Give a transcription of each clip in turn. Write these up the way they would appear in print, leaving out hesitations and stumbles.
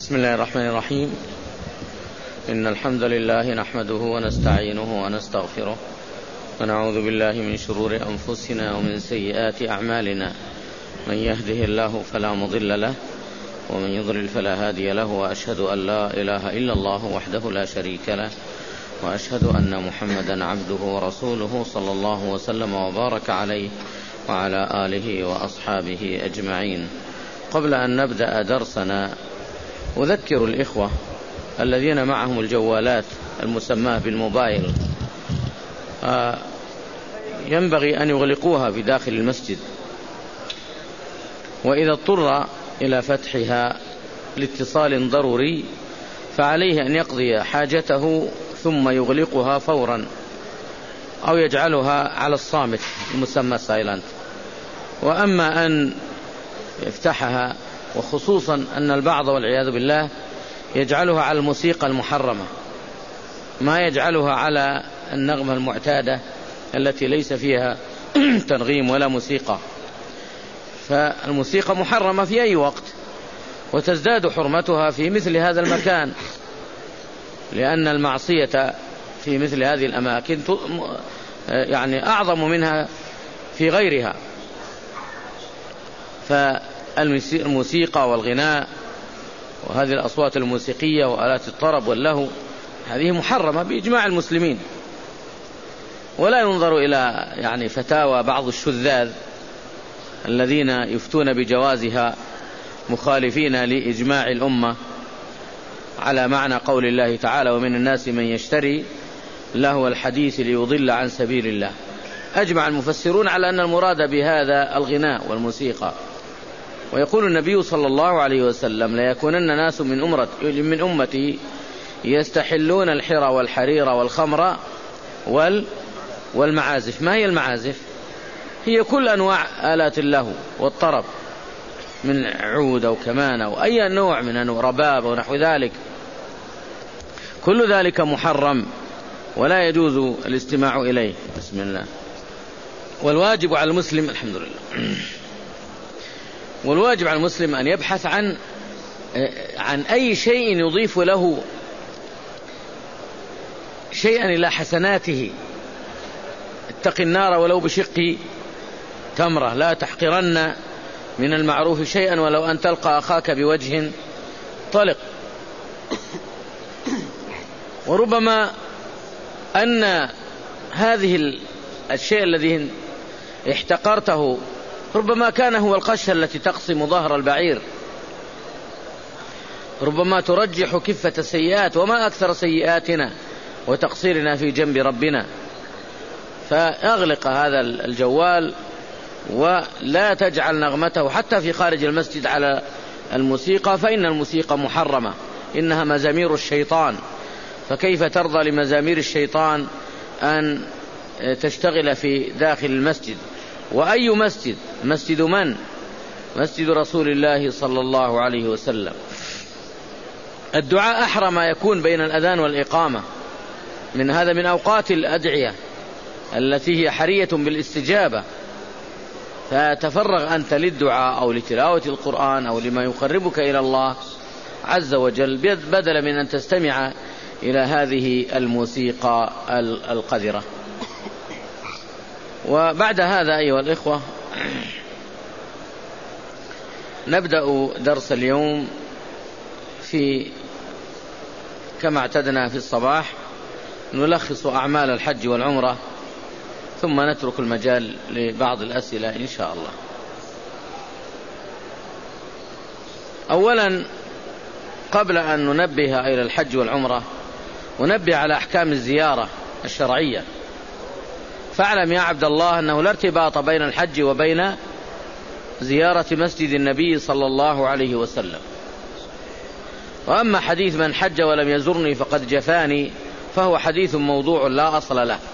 بسم الله الرحمن الرحيم. إن الحمد لله نحمده ونستعينه ونستغفره ونعوذ بالله من شرور أنفسنا ومن سيئات أعمالنا. من يهده الله فلا مضل له ومن يضلل فلا هادي له، وأشهد أن لا إله إلا الله وحده لا شريك له، وأشهد أن محمدا عبده ورسوله صلى الله وسلم وبارك عليه وعلى آله وأصحابه أجمعين. قبل أن نبدأ درسنا أذكر الإخوة الذين معهم الجوالات المسماة بالموبايل ينبغي أن يغلقوها في داخل المسجد، وإذا اضطر إلى فتحها لاتصال ضروري فعليه أن يقضي حاجته ثم يغلقها فورا أو يجعلها على الصامت المسمى سايلنت. وأما أن يفتحها، وخصوصا أن البعض والعياذ بالله يجعلها على الموسيقى المحرمة، ما يجعلها على النغمة المعتادة التي ليس فيها تنغيم ولا موسيقى. فالموسيقى محرمة في أي وقت، وتزداد حرمتها في مثل هذا المكان، لأن المعصية في مثل هذه الأماكن يعني أعظم منها في غيرها. فالموسيقى والغناء وهذه الأصوات الموسيقية وآلات الطرب واللهو هذه محرمة بإجماع المسلمين، ولا ينظر إلى يعني فتاوى بعض الشذاذ الذين يفتون بجوازها مخالفين لإجماع الأمة، على معنى قول الله تعالى: ومن الناس من يشتري لهو الحديث ليضل عن سبيل الله. أجمع المفسرون على أن المراد بهذا الغناء والموسيقى. ويقول النبي صلى الله عليه وسلم: ليكونن ناس من أمتي يستحلون الحر والحرير والخمر والمعازف. ما هي المعازف؟ هي كل أنواع آلات اللهو والطرب، من عود أو كمان أو أي نوع من أنواع رباب ونحو ذلك، كل ذلك محرم ولا يجوز الاستماع إليه. بسم الله. والواجب على المسلم، الحمد لله، والواجب على المسلم أن يبحث عن أي شيء يضيف له شيئا إلى حسناته. اتق النار ولو بشق تمرة، لا تحقرن من المعروف شيئا ولو أن تلقى أخاك بوجه طلق. وربما أن هذه الشيء الذي احتقرته ربما كان هو القشة التي تقسم ظهر البعير، ربما ترجح كفة السيئات، وما أكثر سيئاتنا وتقصيرنا في جنب ربنا. فأغلق هذا الجوال ولا تجعل نغمته حتى في خارج المسجد على الموسيقى، فإن الموسيقى محرمة، إنها مزامير الشيطان. فكيف ترضى لمزامير الشيطان أن تشتغل في داخل المسجد؟ وأي مسجد؟ مسجد من؟ مسجد رسول الله صلى الله عليه وسلم. الدعاء أحرى ما يكون بين الأذان والإقامة، من هذا من أوقات الأدعية التي هي حرية بالاستجابة. فتفرغ أنت للدعاء أو لتلاوة القرآن أو لما يقربك إلى الله عز وجل، بدلا من أن تستمع إلى هذه الموسيقى القذرة. وبعد هذا أيها الإخوة نبدأ درس اليوم كما اعتدنا في الصباح نلخص أعمال الحج والعمرة، ثم نترك المجال لبعض الأسئلة إن شاء الله. أولا، قبل أن ننبه إلى الحج والعمرة وننبه على أحكام الزيارة الشرعية. فاعلم يا عبد الله أنه لا ارتباط بين الحج وبين زيارة مسجد النبي صلى الله عليه وسلم. وأما حديث من حج ولم يزرني فقد جفاني فهو حديث موضوع لا أصل له،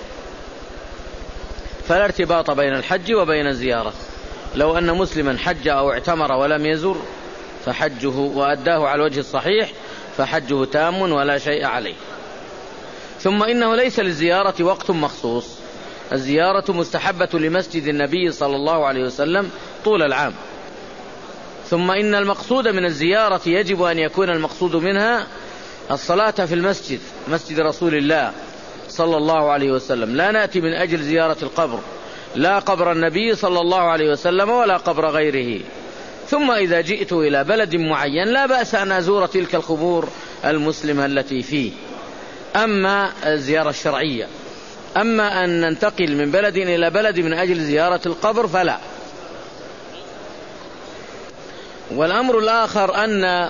فلا ارتباط بين الحج وبين الزيارة. لو أن مسلما حج أو اعتمر ولم يزر فحجه وأداه على الوجه الصحيح فحجه تام ولا شيء عليه. ثم إنه ليس للزيارة وقت مخصوص، الزيارة مستحبة لمسجد النبي صلى الله عليه وسلم طول العام. ثم إن المقصود من الزيارة يجب أن يكون المقصود منها الصلاة في المسجد، مسجد رسول الله صلى الله عليه وسلم. لا نأتي من أجل زيارة القبر، لا قبر النبي صلى الله عليه وسلم ولا قبر غيره. ثم إذا جئت إلى بلد معين لا بأس أن أزور تلك القبور المسلمة التي فيه. أما الزيارة الشرعية، أما أن ننتقل من بلد إلى بلد من أجل زيارة القبر فلا. والأمر الآخر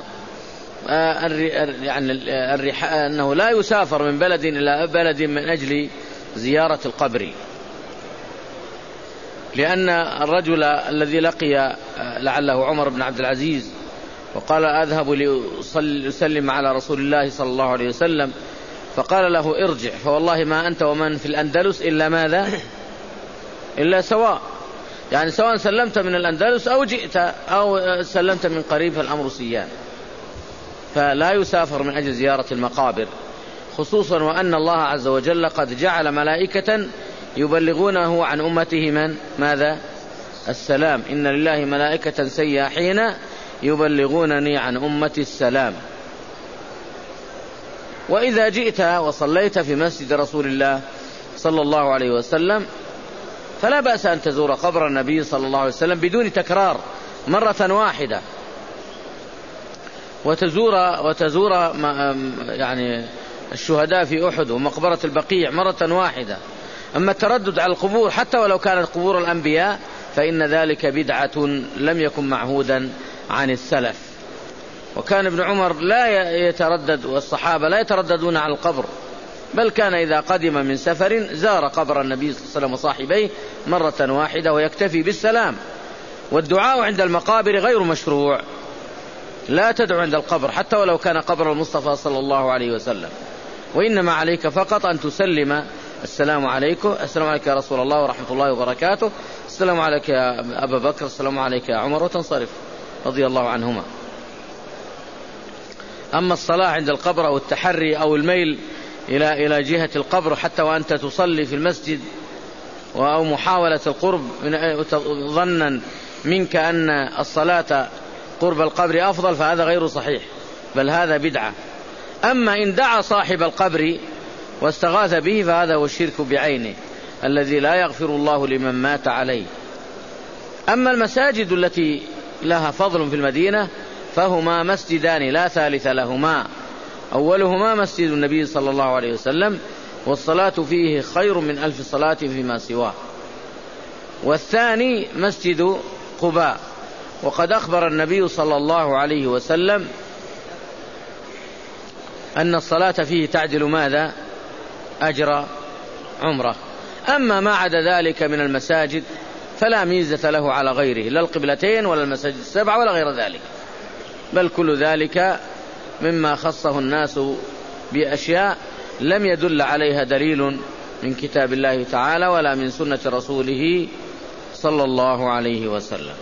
أنه لا يسافر من بلد إلى بلد من أجل زيارة القبر، لأن الرجل الذي لقي لعله عمر بن عبد العزيز وقال أذهب لأسلم على رسول الله صلى الله عليه وسلم، فقال له ارجع، فوالله ما أنت ومن في الأندلس إلا ماذا؟ إلا سواء، يعني سواء سلمت من الأندلس أو جئت أو سلمت من قريب فالأمر سيان. فلا يسافر من أجل زيارة المقابر، خصوصا وأن الله عز وجل قد جعل ملائكة يبلغونه عن أمته من ماذا؟ السلام. إن لله ملائكة سياحين يبلغونني عن أمتي السلام. وإذا جئت وصليت في مسجد رسول الله صلى الله عليه وسلم فلا بأس أن تزور قبر النبي صلى الله عليه وسلم بدون تكرار، مرة واحدة، وتزور يعني الشهداء في أحد ومقبرة البقيع مرة واحدة. أما التردد على القبور حتى ولو كانت قبور الأنبياء فإن ذلك بدعة لم يكن معهودا عن السلف. وكان ابن عمر لا يتردد والصحابة لا يترددون على القبر، بل كان إذا قدم من سفر زار قبر النبي صلى الله عليه وسلم وصاحبيه مرة واحدة ويكتفي بالسلام. والدعاء عند المقابر غير مشروع، لا تدعو عند القبر حتى ولو كان قبر المصطفى صلى الله عليه وسلم، وإنما عليك فقط أن تسلم السلام عليكم، السلام عليك يا رسول الله ورحمة الله وبركاته، السلام عليك يا أبا بكر، السلام عليك يا عمر، وتنصرف رضي الله عنهما. أما الصلاة عند القبر أو التحري أو الميل إلى جهة القبر حتى وأنت تصلي في المسجد أو محاولة القرب ظنا منك أن الصلاة قرب القبر أفضل فهذا غير صحيح، بل هذا بدعة. أما إن دعا صاحب القبر واستغاث به فهذا هو الشرك بعينه الذي لا يغفر الله لمن مات عليه. أما المساجد التي لها فضل في المدينة فهما مسجدان لا ثالث لهما، أولهما مسجد النبي صلى الله عليه وسلم والصلاة فيه خير من 1000 صلاة فيما سواه، والثاني مسجد قباء، وقد أخبر النبي صلى الله عليه وسلم أن الصلاة فيه تعدل ماذا؟ أجر عمره. أما ما عدا ذلك من المساجد فلا ميزة له على غيره، لا القبلتين ولا المساجد السبع ولا غير ذلك، بل كل ذلك مما خصه الناس بأشياء لم يدل عليها دليل من كتاب الله تعالى ولا من سنة رسوله صلى الله عليه وسلم.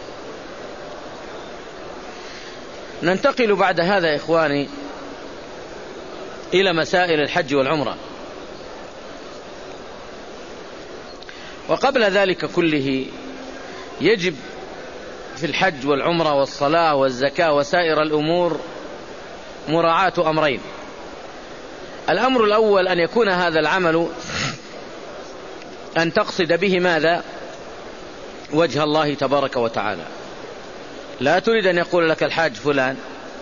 ننتقل بعد هذا إخواني إلى مسائل الحج والعمرة. وقبل ذلك كله يجب في الحج والعمرة والصلاة والزكاة وسائر الأمور مراعاة أمرين. الأمر الأول أن يكون هذا العمل أن تقصد به ماذا؟ وجه الله تبارك وتعالى، لا تريد أن يقول لك الحاج فلان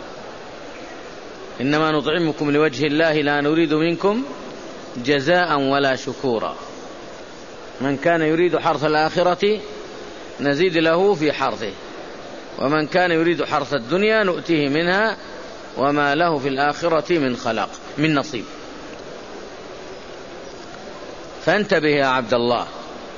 إنما نطعمكم لوجه الله لا نريد منكم جزاء ولا شكورا، من كان يريد حرث الآخرة نزيد له في حرثه ومن كان يريد حرث الدنيا نؤتيه منها وما له في الآخرة من خلاق من نصيب. فانتبه يا عبد الله.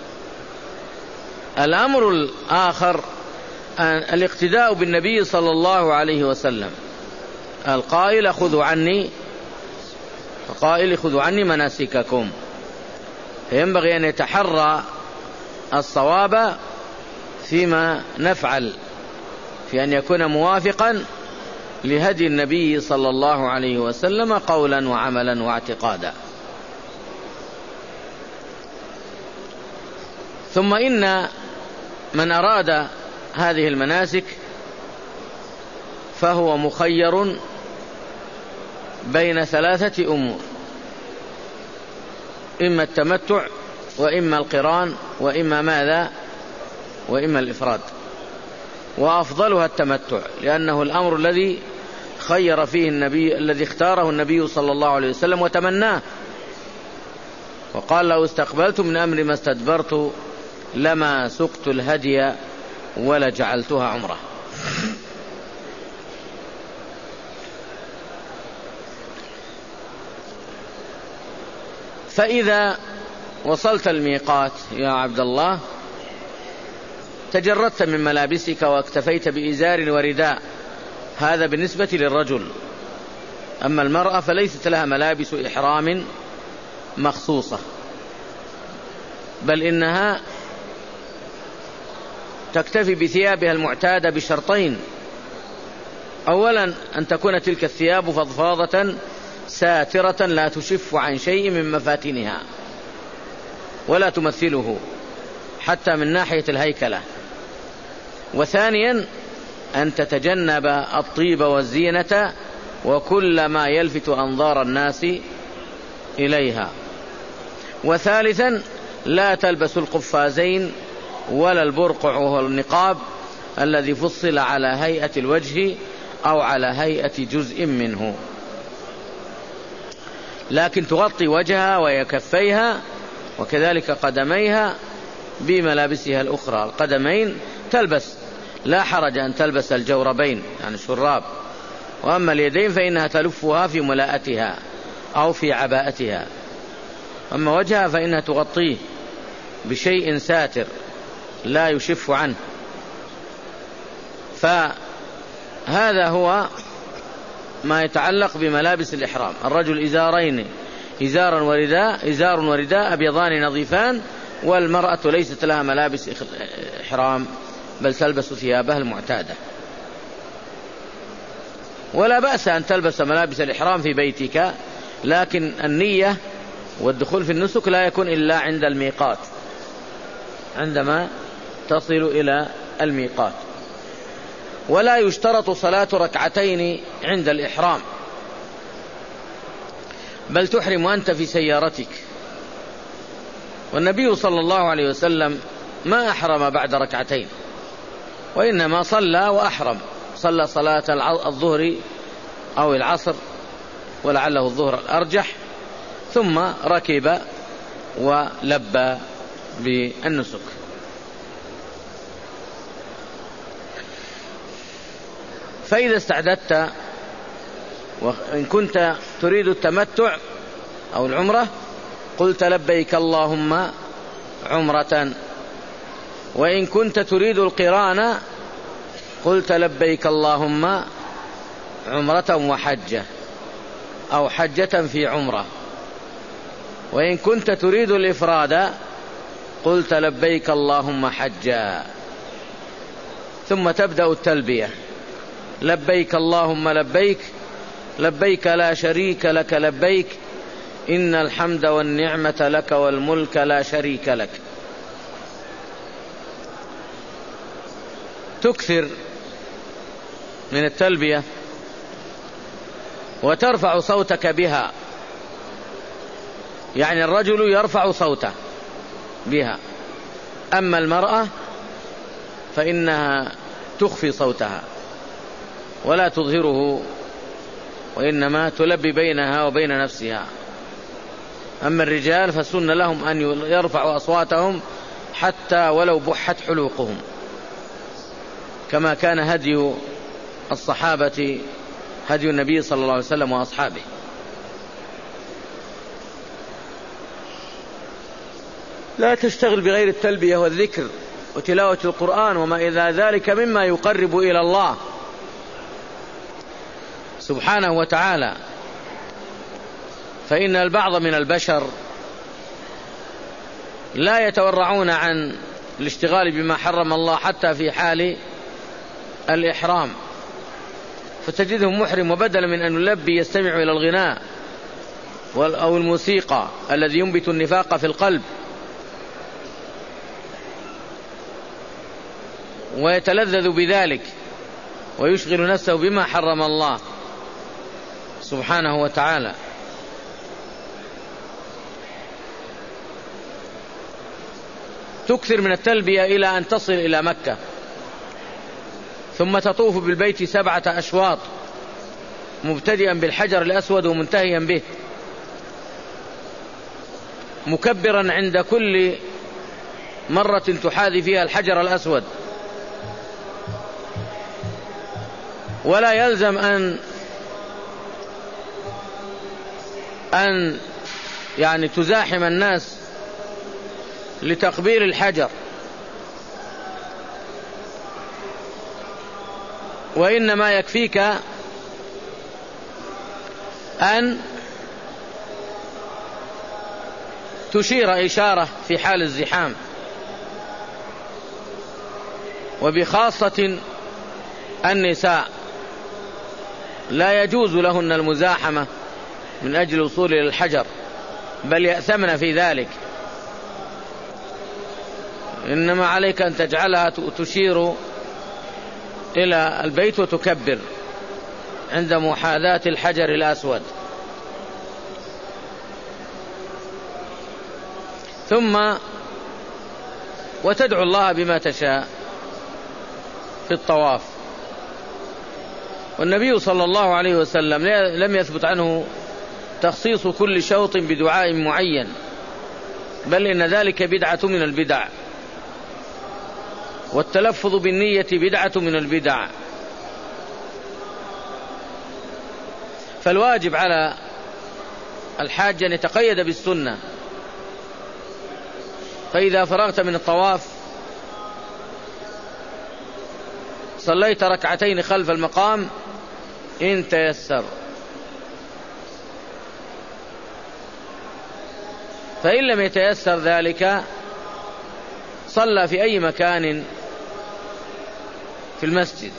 الأمر الآخر الاقتداء بالنبي صلى الله عليه وسلم، القائل خذوا عني، فقائل خذوا عني مناسككم، فينبغي أن يتحرى الصواب فيما نفعل في أن يكون موافقا لهدي النبي صلى الله عليه وسلم قولا وعملا واعتقادا. ثم إن من أراد هذه المناسك فهو مخير بين 3 أمور: إما التمتع، وإما القران، وإما ماذا؟ وإما الإفراد. وأفضلها التمتع، لأنه الأمر الذي خير فيه النبي، الذي اختاره النبي صلى الله عليه وسلم وتمناه، وقال: لو استقبلت من أمر ما استدبرت لما سقت الهدي ولجعلتها عمره. فإذا وصلت الميقات يا عبد الله تجردت من ملابسك واكتفيت بإزار ورداء، هذا بالنسبة للرجل. أما المرأة فليست لها ملابس إحرام مخصوصة، بل إنها تكتفي بثيابها المعتادة بشرطين: أولا أن تكون تلك الثياب فضفاضة ساترة لا تشف عن شيء من مفاتنها ولا تمثله حتى من ناحية الهيكلة. وثانيا أن تتجنب الطيب والزينة وكل ما يلفت أنظار الناس إليها. وثالثا لا تلبس القفازين ولا البرقع وهو النقاب الذي فصل على هيئة الوجه أو على هيئة جزء منه، لكن تغطي وجهها وكفيها وكذلك قدميها بملابسها الأخرى. القدمين تلبس، لا حرج أن تلبس الجوربين يعني الشراب، وأما اليدين فإنها تلفها في ملاءتها أو في عباءتها، أما وجهها فإنها تغطيه بشيء ساتر لا يشف عنه. فهذا هو ما يتعلق بملابس الإحرام. الرجل إزارين، إزار ورداء أبيضان نظيفان، والمرأة ليست لها ملابس إحرام بل تلبس ثيابها المعتادة. ولا بأس أن تلبس ملابس الإحرام في بيتك، لكن النية والدخول في النسك لا يكون إلا عند الميقات، عندما تصل إلى الميقات. ولا يشترط صلاة ركعتين عند الإحرام، بل تحرم أنت في سيارتك. والنبي صلى الله عليه وسلم ما أحرم بعد ركعتين، وإنما صلى وأحرم، صلى صلاة الظهر أو العصر ولعله الظهر الأرجح، ثم ركب ولبى بالنسك. فإذا استعددت وإن كنت تريد التمتع أو العمرة قلت لبيك اللهم عمرة، وإن كنت تريد القران قلت لبيك اللهم عمرة وحجة أو حجة في عمرة، وإن كنت تريد الإفراد قلت لبيك اللهم حجا، ثم تبدأ التلبية: لبيك اللهم لبيك، لبيك لا شريك لك لبيك، إن الحمد والنعمة لك والملك لا شريك لك. تكثر من التلبية وترفع صوتك بها، يعني الرجل يرفع صوته بها، أما المرأة فإنها تخفي صوتها ولا تظهره، وإنما تلبي بينها وبين نفسها. أما الرجال فسن لهم أن يرفعوا أصواتهم حتى ولو بحت حلوقهم، كما كان هدي الصحابة، هدي النبي صلى الله عليه وسلم وأصحابه. لا تشتغل بغير التلبية والذكر وتلاوة القرآن وما إلى ذلك مما يقرب إلى الله سبحانه وتعالى، فإن البعض من البشر لا يتورعون عن الاشتغال بما حرم الله حتى في حال الإحرام، فتجدهم محرم وبدلا من أن يلبي يستمع إلى الغناء أو الموسيقى الذي ينبت النفاق في القلب ويتلذذ بذلك، ويشغل نفسه بما حرم الله سبحانه وتعالى. تكثر من التلبية إلى أن تصل إلى مكة، ثم تطوف بالبيت 7 أشواط مبتدئا بالحجر الأسود ومنتهيا به، مكبرا عند كل مرة تحاذي فيها الحجر الأسود. ولا يلزم أن يعني تزاحم الناس لتقبيل الحجر، وإنما يكفيك أن تشير إشارة في حال الزحام، وبخاصة النساء لا يجوز لهن المزاحمة من أجل الوصول إلى الحجر، بل يأثمن في ذلك. إنما عليك أن تجعلها تشير إلى البيت وتكبر عند محاذاة الحجر الأسود. ثم وتدعو الله بما تشاء في الطواف. والنبي صلى الله عليه وسلم لم يثبت عنه تخصيص كل شوط بدعاء معين، بل إن ذلك بدعة من البدع، والتلفظ بالنية بدعة من البدع. فالواجب على الحاج أن يتقيد بالسنة، فإذا فرغت من الطواف صليت 2 ركعتين خلف المقام إن تيسر، فإن لم يتيسر ذلك صلى في أي مكان في المسجد.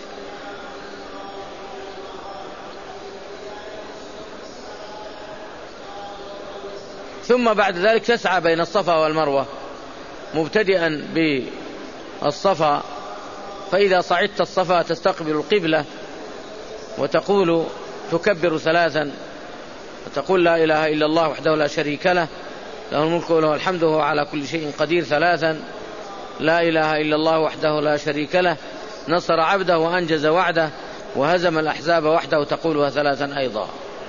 ثم بعد ذلك تسعى بين الصفا والمروة مبتدئا بالصفا، فإذا صعدت الصفا تستقبل القبلة وتقول تكبر 3 وتقول لا إله إلا الله وحده لا شريك له، له الملك وله الحمد وهو على كل شيء قدير 3 لا إله إلا الله وحده لا شريك له، نصر عبده وأنجز وعده وهزم الأحزاب وحده، تقولها 3 أيضا.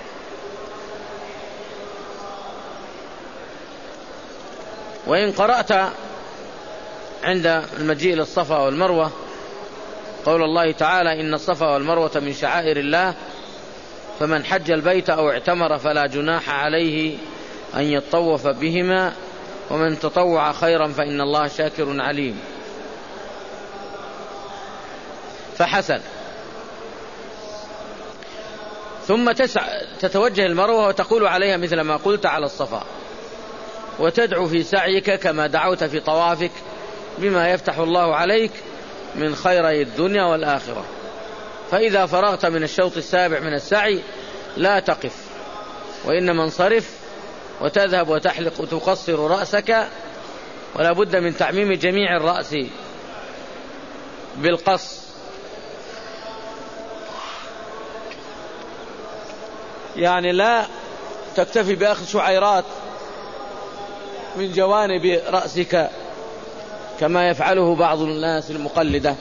وإن قرأت عند المجيء للصفا والمروة قول الله تعالى إن الصفا والمروة من شعائر الله فمن حج البيت أو اعتمر فلا جناح عليه أن يطوف بهما ومن تطوع خيرا فإن الله شاكر عليم. فحسن. ثم تتوجه المروة وتقول عليها مثل ما قلت على الصفا، وتدعو في سعيك كما دعوت في طوافك بما يفتح الله عليك من خيري الدنيا والآخرة. فإذا فرغت من الشوط السابع من السعي لا تقف، وإنما انصرف وتذهب وتحلق وتقصر رأسك، ولا بد من تعميم جميع الرأس بالقص، يعني لا تكتفي بأخذ شعيرات من جوانب رأسك كما يفعله بعض الناس المقلدة،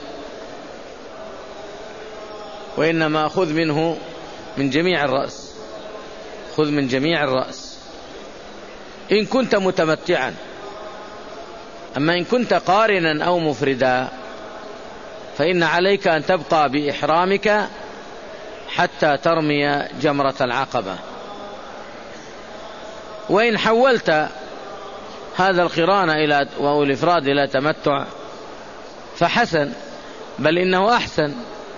وإنما خذ منه من جميع الرأس، خذ من جميع الرأس إن كنت متمتعا. أما إن كنت قارنا أو مفردا فإن عليك أن تبقى بإحرامك حتى ترمي جمرة العقبة. وإن حولت هذا القران أو الإفراد إلى تمتع فحسن، بل إنه أحسن.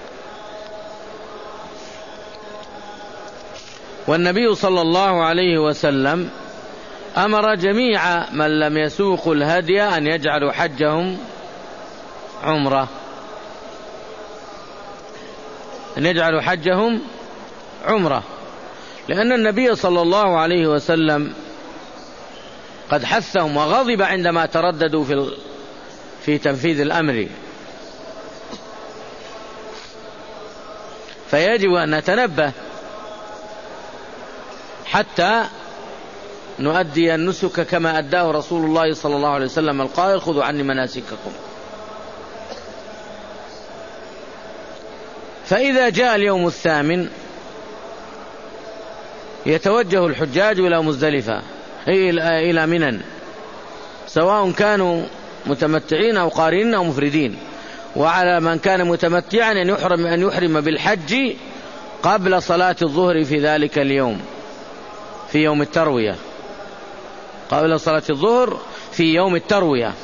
والنبي صلى الله عليه وسلم أمر جميع من لم يسوقوا الهدي أن يجعلوا حجهم عمرة، أن يجعلوا حجهم عمرة، لأن النبي صلى الله عليه وسلم قد حثهم وغضب عندما ترددوا في تنفيذ الأمر. فيجب أن نتنبه حتى نؤدي النسك كما أداه رسول الله صلى الله عليه وسلم القائل: خذوا عني مناسككم. فإذا جاء اليوم الثامن يتوجه الحجاج إلى مزدلفة، إلى منى، سواء كانوا متمتعين أو قارنين أو مفردين. وعلى من كان متمتعا أن يحرم بالحج قبل صلاة الظهر في ذلك اليوم، في يوم التروية، قبل صلاة الظهر في يوم التروية.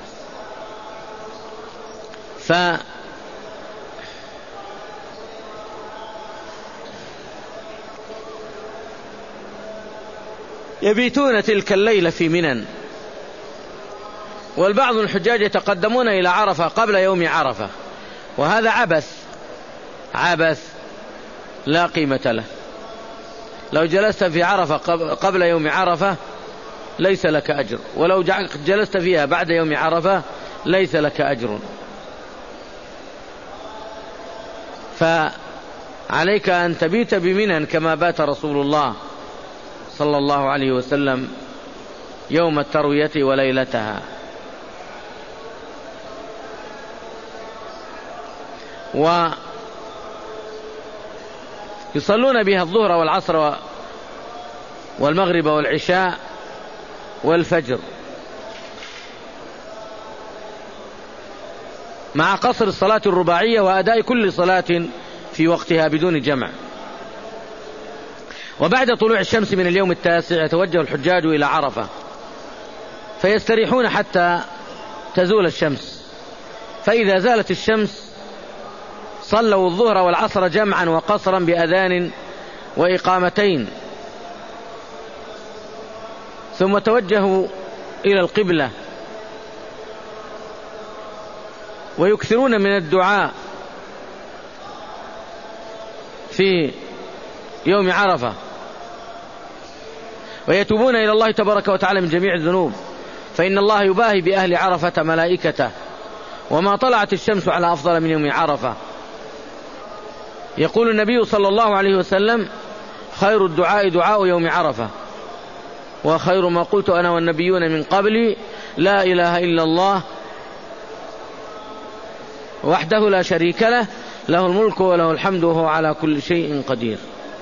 يبيتون تلك الليلة في منى. والبعض من الحجاج يتقدمون إلى عرفة قبل يوم عرفة، وهذا عبث لا قيمة له. لو جلست في عرفة قبل يوم عرفة ليس لك أجر، ولو جلست فيها بعد يوم عرفة ليس لك أجر. فعليك أن تبيت بمنى كما بات رسول الله صلى الله عليه وسلم يوم التروية وليلتها. ويصلون بها الظهر والعصر والمغرب والعشاء والفجر، مع قصر الصلاة الرباعية وأداء كل صلاة في وقتها بدون جمع. وبعد طلوع الشمس من اليوم التاسع يتوجه الحجاج إلى عرفة، فيستريحون حتى تزول الشمس. فإذا زالت الشمس صلوا الظهر والعصر جمعا وقصرا بأذان وإقامتين، ثم توجهوا إلى القبلة ويكثرون من الدعاء في يوم عرفة، ويتوبون إلى الله تبارك وتعالى من جميع الذنوب، فإن الله يباهي بأهل عرفة ملائكته. وما طلعت الشمس على أفضل من يوم عرفة. يقول النبي صلى الله عليه وسلم: خير الدعاء دعاء يوم عرفة، وخير ما قلت أنا والنبيون من قبلي لا إله إلا الله وحده لا شريك له، له الملك وله الحمد وهو على كل شيء قدير.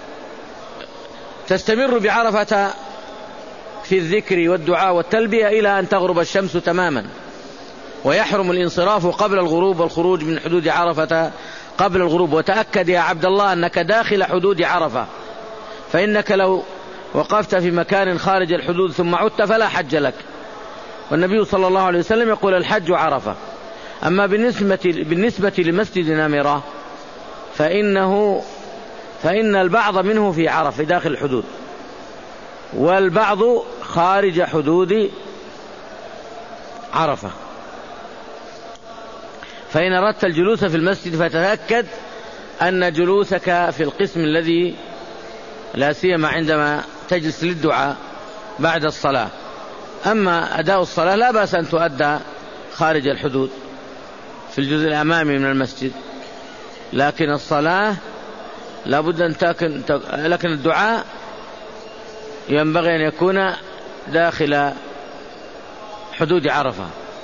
تستمر بعرفة في الذكر والدعاء والتلبية إلى أن تغرب الشمس تماما، ويحرم الانصراف قبل الغروب والخروج من حدود عرفة قبل الغروب. وتأكد يا عبد الله أنك داخل حدود عرفة، فإنك لو وقفت في مكان خارج الحدود ثم عدت فلا حج لك. والنبي صلى الله عليه وسلم يقول: الحج عرفة. أما بالنسبة لمسجد نمرة فإن البعض منه في عرفة داخل الحدود، والبعض خارج حدود عرفة. فإن أردت الجلوس في المسجد فتتأكد أن جلوسك في القسم الذي لا سيما عندما تجلس للدعاء بعد الصلاة. أما أداء الصلاة لا بأس أن تؤدى خارج الحدود في الجزء الأمامي من المسجد، لكن الصلاة لابد أن لكن الدعاء ينبغي أن يكون داخل حدود عرفة.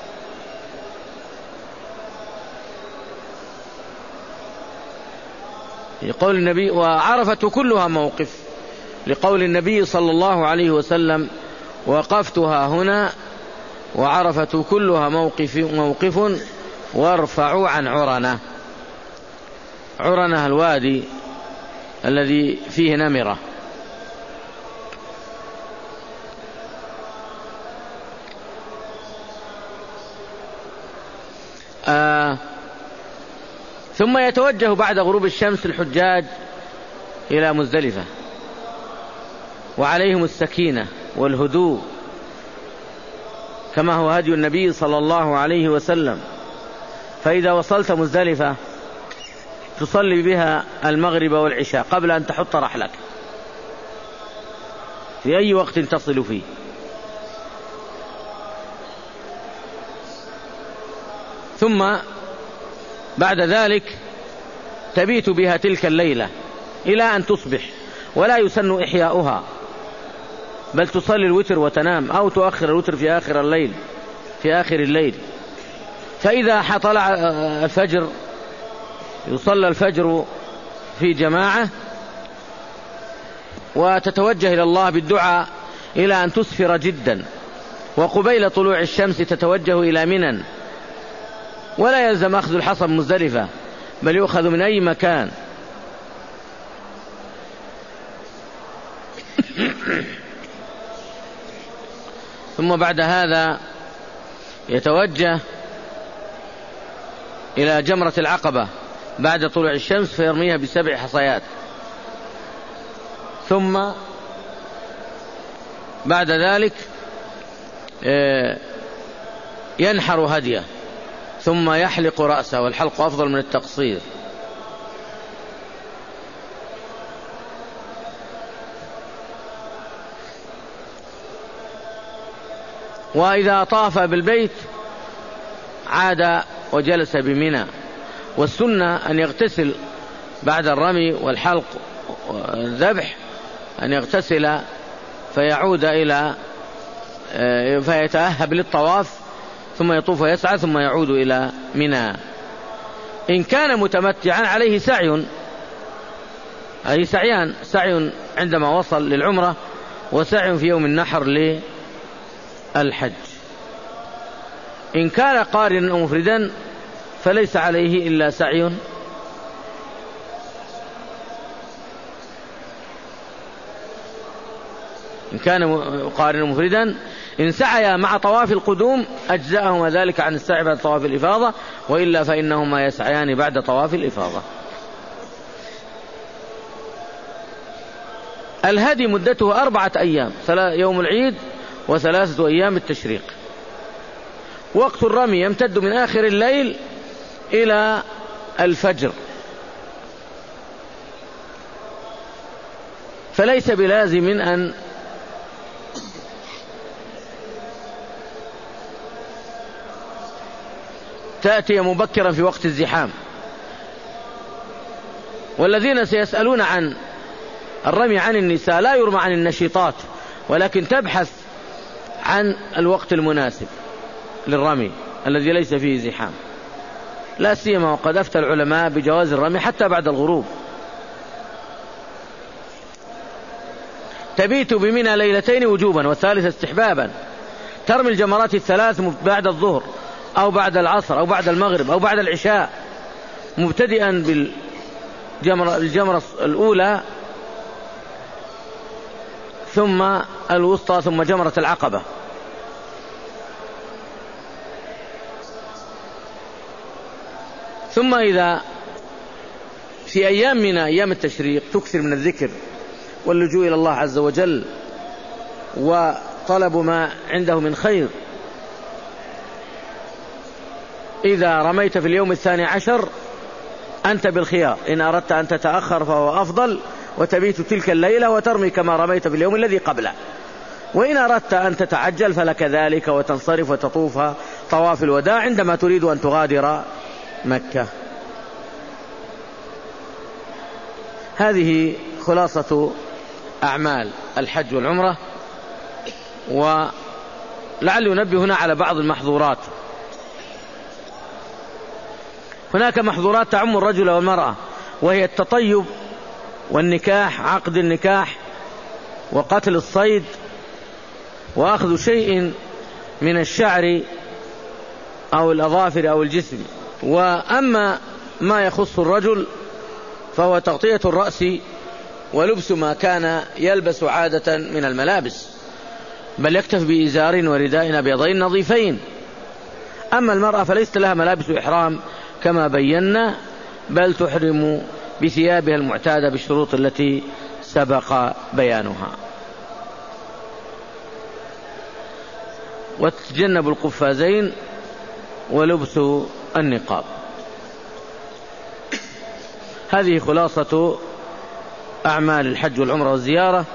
يقول النبي: وعرفة كلها موقف، لقول النبي صلى الله عليه وسلم: وقفتها هنا وعرفة كلها موقف وارفعوا عن عرنة. عرنة الوادي الذي فيه نمرة. ثم يتوجه بعد غروب الشمس الحجاج إلى مزدلفة، وعليهم السكينة والهدوء كما هو هدي النبي صلى الله عليه وسلم. فإذا وصلت مزدلفة تصلي بها المغرب والعشاء قبل أن تحط رحلك في أي وقت تصل فيه. ثم بعد ذلك تبيت بها تلك الليلة إلى أن تصبح، ولا يسن إحياؤها، بل تصلي الوتر وتنام، أو تؤخر الوتر في آخر الليل. فإذا طلع الفجر يصلى الفجر في جماعة، وتتوجه إلى الله بالدعاء إلى أن تسفر جدا، وقبيل طلوع الشمس تتوجه إلى منى، ولا يلزم أخذ الحصى مزدلفة، بل يؤخذ من أي مكان. ثم بعد هذا يتوجه إلى جمرة العقبة بعد طلوع الشمس فيرميها ب7 حصيات، ثم بعد ذلك ينحر هديه، ثم يحلق رأسه، والحلق أفضل من التقصير. وإذا طاف بالبيت عاد وجلس بمنى. والسنة أن يغتسل بعد الرمي والحلق والذبح، أن يغتسل فيعود فيتأهب للطواف، ثم يطوف ويسعى، ثم يعود إلى منى. إن كان متمتعا عليه سعي، أي سعيان، سعي عندما وصل للعمرة، وسعي في يوم النحر للحج. إن كان قارنا أو مفردا فليس عليه إلا سعي. إن كان قارنا مفردا إن سعيا مع طواف القدوم أجزأهما ذلك عن السعي بعد طواف الإفاضة، وإلا فإنهما يسعيان بعد طواف الإفاضة. الهدي مدته 4 أيام، يوم العيد و3 أيام التشريق. وقت الرمي يمتد من آخر الليل إلى الفجر، فليس بلازم أن تأتي مبكرا في وقت الزحام. والذين سيسألون عن الرمي عن النساء، لا يرمى عن النشيطات، ولكن تبحث عن الوقت المناسب للرمي الذي ليس فيه زحام، لا سيما وقد أفتى العلماء بجواز الرمي حتى بعد الغروب. تبيت بمنى ليلتين وجوبا، والثالث استحبابا. ترمي الجمرات الثلاث بعد الظهر أو بعد العصر أو بعد المغرب أو بعد العشاء، مبتدئا بالجمرة الأولى، ثم الوسطى، ثم جمرة العقبة. ثم إذا في أيام من أيام التشريق تكثر من الذكر واللجوء إلى الله عز وجل وطلب ما عنده من خير. إذا رميت في اليوم 12 أنت بالخيار، إن أردت أن تتأخر فهو أفضل، وتبيت تلك الليلة وترمي كما رميت في اليوم الذي قبله. وإن أردت أن تتعجل فلك ذلك، وتنصرف وتطوف طواف الوداع عندما تريد أن تغادر مكة. هذه خلاصة أعمال الحج والعمرة. ولعل ينبه هنا على بعض المحظورات. هناك محظورات تعم الرجل والمرأة، وهي التطيب والنكاح، عقد النكاح، وقتل الصيد، وأخذ شيء من الشعر أو الأظافر أو الجسم. وأما ما يخص الرجل فهو تغطية الرأس ولبس ما كان يلبس عادة من الملابس، بل يكتفي بإزار ورداء أبيضين نظيفين. أما المرأة فليست لها ملابس إحرام كما بينا، بل تحرم بثيابها المعتادة بالشروط التي سبق بيانها. وتتجنب القفازين ولبس النقاب. هذه خلاصة أعمال الحج والعمرة والزيارة.